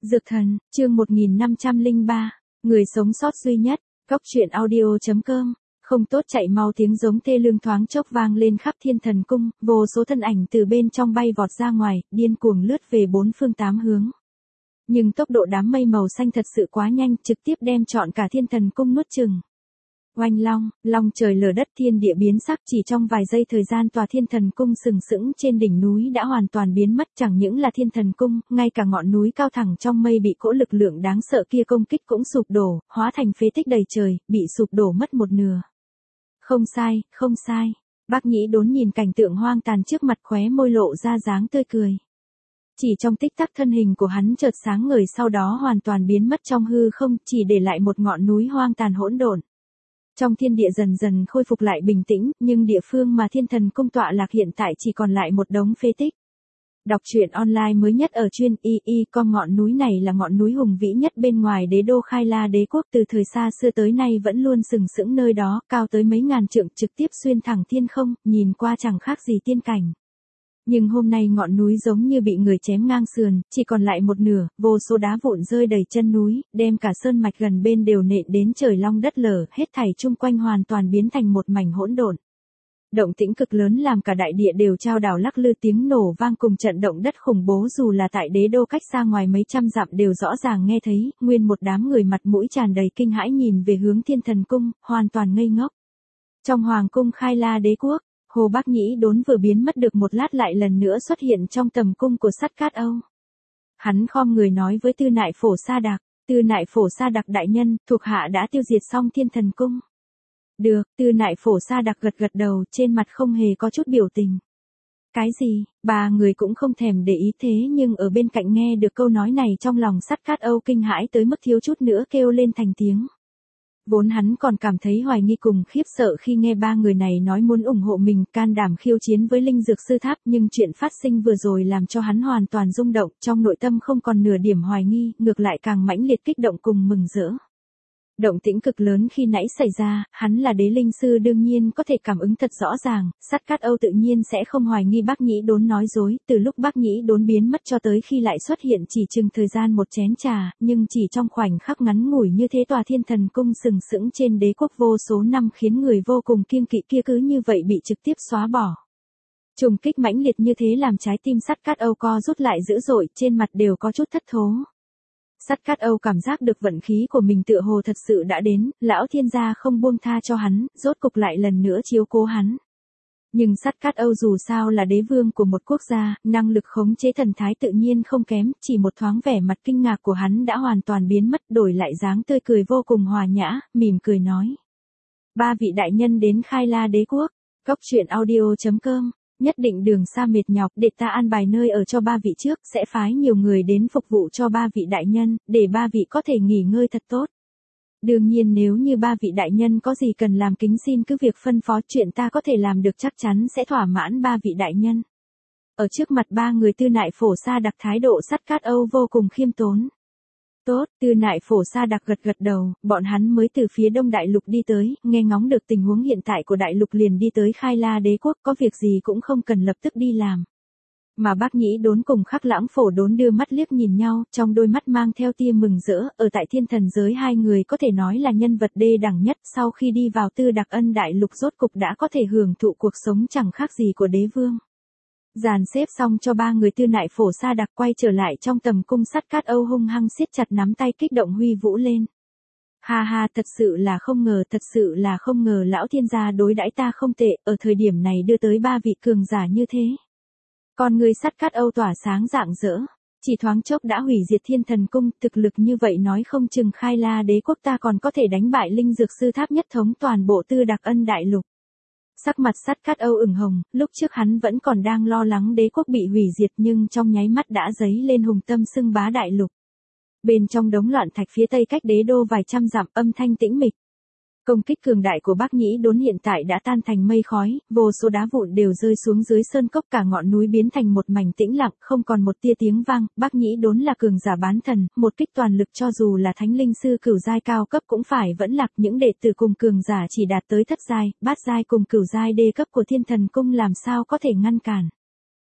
Dược thần, chương 1503, người sống sót duy nhất, góc truyện audio.com, không tốt chạy mau tiếng giống thê lương thoáng chốc vang lên khắp thiên thần cung, vô số thân ảnh từ bên trong bay vọt ra ngoài, điên cuồng lướt về bốn phương tám hướng. Nhưng tốc độ đám mây màu xanh thật sự quá nhanh, trực tiếp đem trọn cả thiên thần cung nuốt chửng. Oanh long, long trời lở đất thiên địa biến sắc, chỉ trong vài giây thời gian tòa thiên thần cung sừng sững trên đỉnh núi đã hoàn toàn biến mất, chẳng những là thiên thần cung, ngay cả ngọn núi cao thẳng trong mây bị cỗ lực lượng đáng sợ kia công kích cũng sụp đổ, hóa thành phế tích đầy trời, bị sụp đổ mất một nửa. Không sai, không sai. Bác Nhĩ Đốn nhìn cảnh tượng hoang tàn trước mặt khóe môi lộ ra dáng tươi cười. Chỉ trong tích tắc thân hình của hắn chợt sáng ngời, sau đó hoàn toàn biến mất trong hư không, chỉ để lại một ngọn núi hoang tàn hỗn độn. Trong thiên địa dần dần khôi phục lại bình tĩnh, nhưng địa phương mà thiên thần cung tọa lạc hiện tại chỉ còn lại một đống phế tích. Đọc truyện online mới nhất ở chuyên con ngọn núi này là ngọn núi hùng vĩ nhất bên ngoài đế đô Khai La đế quốc, từ thời xa xưa tới nay vẫn luôn sừng sững nơi đó, cao tới mấy ngàn trượng, trực tiếp xuyên thẳng thiên không, nhìn qua chẳng khác gì tiên cảnh. Nhưng hôm nay ngọn núi giống như bị người chém ngang sườn, chỉ còn lại một nửa, vô số đá vụn rơi đầy chân núi, đem cả sơn mạch gần bên đều nện đến trời long đất lở, hết thảy chung quanh hoàn toàn biến thành một mảnh hỗn độn. Động tĩnh cực lớn làm cả đại địa đều chao đảo lắc lư, tiếng nổ vang cùng trận động đất khủng bố dù là tại đế đô cách xa ngoài mấy trăm dặm đều rõ ràng nghe thấy, nguyên một đám người mặt mũi tràn đầy kinh hãi nhìn về hướng thiên thần cung, hoàn toàn ngây ngốc. Trong hoàng cung Khai La đế quốc, Hồ Bác Nhĩ Đốn vừa biến mất được một lát lại lần nữa xuất hiện trong tầm cung của Sắt Cát Âu. Hắn khom người nói với Tư Nại Phổ Sa Đạc, Tư Nại Phổ Sa Đạc đại nhân, thuộc hạ đã tiêu diệt xong thiên thần cung. Được, Tư Nại Phổ Sa Đạc gật gật đầu, trên mặt không hề có chút biểu tình. Cái gì, ba người cũng không thèm để ý, thế nhưng ở bên cạnh nghe được câu nói này trong lòng Sắt Cát Âu kinh hãi tới mức thiếu chút nữa kêu lên thành tiếng. Vốn hắn còn cảm thấy hoài nghi cùng khiếp sợ khi nghe ba người này nói muốn ủng hộ mình, can đảm khiêu chiến với linh dược sư tháp, nhưng chuyện phát sinh vừa rồi làm cho hắn hoàn toàn rung động, trong nội tâm không còn nửa điểm hoài nghi, ngược lại càng mãnh liệt kích động cùng mừng rỡ. Động tĩnh cực lớn khi nãy xảy ra, hắn là đế linh sư đương nhiên có thể cảm ứng thật rõ ràng, Sắt Cát Âu tự nhiên sẽ không hoài nghi Bác Nhĩ Đốn nói dối, từ lúc Bác Nhĩ Đốn biến mất cho tới khi lại xuất hiện chỉ chừng thời gian một chén trà, nhưng chỉ trong khoảnh khắc ngắn ngủi như thế tòa thiên thần cung sừng sững trên đế quốc vô số năm khiến người vô cùng kiêng kỵ kia cứ như vậy bị trực tiếp xóa bỏ. Trùng kích mãnh liệt như thế làm trái tim Sắt Cát Âu co rút lại dữ dội, trên mặt đều có chút thất thố. Sắt Cát Âu cảm giác được vận khí của mình tựa hồ thật sự đã đến, lão thiên gia không buông tha cho hắn, rốt cục lại lần nữa chiếu cố hắn. Nhưng Sắt Cát Âu dù sao là đế vương của một quốc gia, năng lực khống chế thần thái tự nhiên không kém, chỉ một thoáng vẻ mặt kinh ngạc của hắn đã hoàn toàn biến mất, đổi lại dáng tươi cười vô cùng hòa nhã, mỉm cười nói. Ba vị đại nhân đến Khai La đế quốc, góc truyện audio.com. Nhất định đường xa mệt nhọc, để ta an bài nơi ở cho ba vị trước, sẽ phái nhiều người đến phục vụ cho ba vị đại nhân, để ba vị có thể nghỉ ngơi thật tốt. Đương nhiên nếu như ba vị đại nhân có gì cần làm kính xin cứ việc phân phó, chuyện ta có thể làm được chắc chắn sẽ thỏa mãn ba vị đại nhân. Ở trước mặt ba người Tư Nại Phổ Sa Đạc thái độ Sắt Cát Âu vô cùng khiêm tốn. Tốt, Tư Nại Phổ Sa Đạc gật gật đầu, bọn hắn mới từ phía đông đại lục đi tới, nghe ngóng được tình huống hiện tại của đại lục liền đi tới Khai La đế quốc, có việc gì cũng không cần lập tức đi làm. Mà Bác Nhĩ Đốn cùng Khắc Lãng Phổ Đốn đưa mắt liếc nhìn nhau, trong đôi mắt mang theo tia mừng rỡ, ở tại thiên thần giới hai người có thể nói là nhân vật đê đẳng nhất, sau khi đi vào Tư Đạc Ân đại lục rốt cục đã có thể hưởng thụ cuộc sống chẳng khác gì của đế vương. Dàn xếp xong cho ba người Tư Nại Phổ Sa Đạc quay trở lại trong tầm cung, Sắt Cát Âu hung hăng siết chặt nắm tay kích động huy vũ lên. Ha ha, thật sự là không ngờ lão thiên gia đối đãi ta không tệ, ở thời điểm này đưa tới ba vị cường giả như thế. Con người Sắt Cát Âu tỏa sáng rạng rỡ, chỉ thoáng chốc đã hủy diệt thiên thần cung, thực lực như vậy nói không chừng Khai La đế quốc ta còn có thể đánh bại linh dược sư tháp nhất thống toàn bộ Tư Đạc Ân đại lục. Sắc mặt Sắt Cát Âu ửng hồng, lúc trước hắn vẫn còn đang lo lắng đế quốc bị hủy diệt nhưng trong nháy mắt đã dấy lên hùng tâm xưng bá đại lục. Bên trong đống loạn thạch phía tây cách đế đô vài trăm dặm, âm thanh tĩnh mịch. Công kích cường đại của Bác Nhĩ Đốn hiện tại đã tan thành mây khói, vô số đá vụn đều rơi xuống dưới sơn cốc, cả ngọn núi biến thành một mảnh tĩnh lặng, không còn một tia tiếng vang. Bác Nhĩ Đốn là cường giả bán thần, một kích toàn lực cho dù là thánh linh sư cửu giai cao cấp cũng phải vẫn lạc, những đệ tử cùng cường giả chỉ đạt tới thất giai, bát giai cùng cửu giai đê cấp của thiên thần cung làm sao có thể ngăn cản.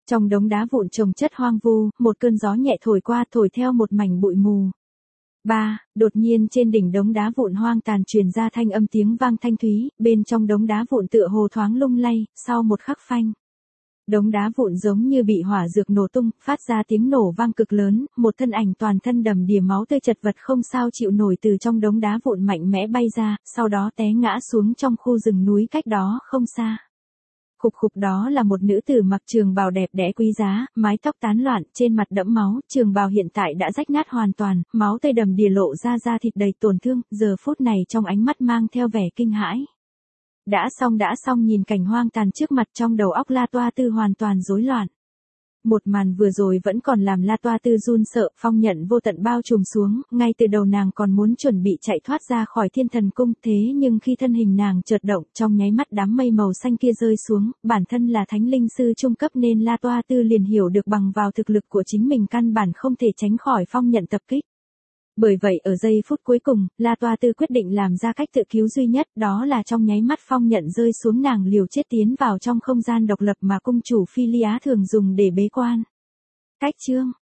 Trong đống đá vụn chồng chất hoang vu, một cơn gió nhẹ thổi qua thổi theo một mảnh bụi mù. Đột nhiên trên đỉnh đống đá vụn hoang tàn truyền ra thanh âm tiếng vang thanh thúy, bên trong đống đá vụn tựa hồ thoáng lung lay, sau một khắc phanh. Đống đá vụn giống như bị hỏa dược nổ tung, phát ra tiếng nổ vang cực lớn, một thân ảnh toàn thân đầm đìa máu tươi chật vật không sao chịu nổi từ trong đống đá vụn mạnh mẽ bay ra, sau đó té ngã xuống trong khu rừng núi cách đó không xa. Khục khục, đó là một nữ tử mặc trường bào đẹp đẽ quý giá, mái tóc tán loạn, trên mặt đẫm máu, trường bào hiện tại đã rách nát hoàn toàn, máu tươi đầm đìa lộ ra da thịt đầy tổn thương, giờ phút này trong ánh mắt mang theo vẻ kinh hãi. Đã xong nhìn cảnh hoang tàn trước mặt, trong đầu óc La Toa Tư hoàn toàn rối loạn. Một màn vừa rồi vẫn còn làm La Toa Tư run sợ, phong nhận vô tận bao trùm xuống, ngay từ đầu nàng còn muốn chuẩn bị chạy thoát ra khỏi Thiên Thần Cung, thế nhưng khi thân hình nàng chợt động, trong nháy mắt đám mây màu xanh kia rơi xuống, bản thân là thánh linh sư trung cấp nên La Toa Tư liền hiểu được bằng vào thực lực của chính mình căn bản không thể tránh khỏi phong nhận tập kích. Bởi vậy ở giây phút cuối cùng, La Toa Tư quyết định làm ra cách tự cứu duy nhất, đó là trong nháy mắt phong nhận rơi xuống nàng liều chết tiến vào trong không gian độc lập mà cung chủ Philia thường dùng để bế quan. Cách chương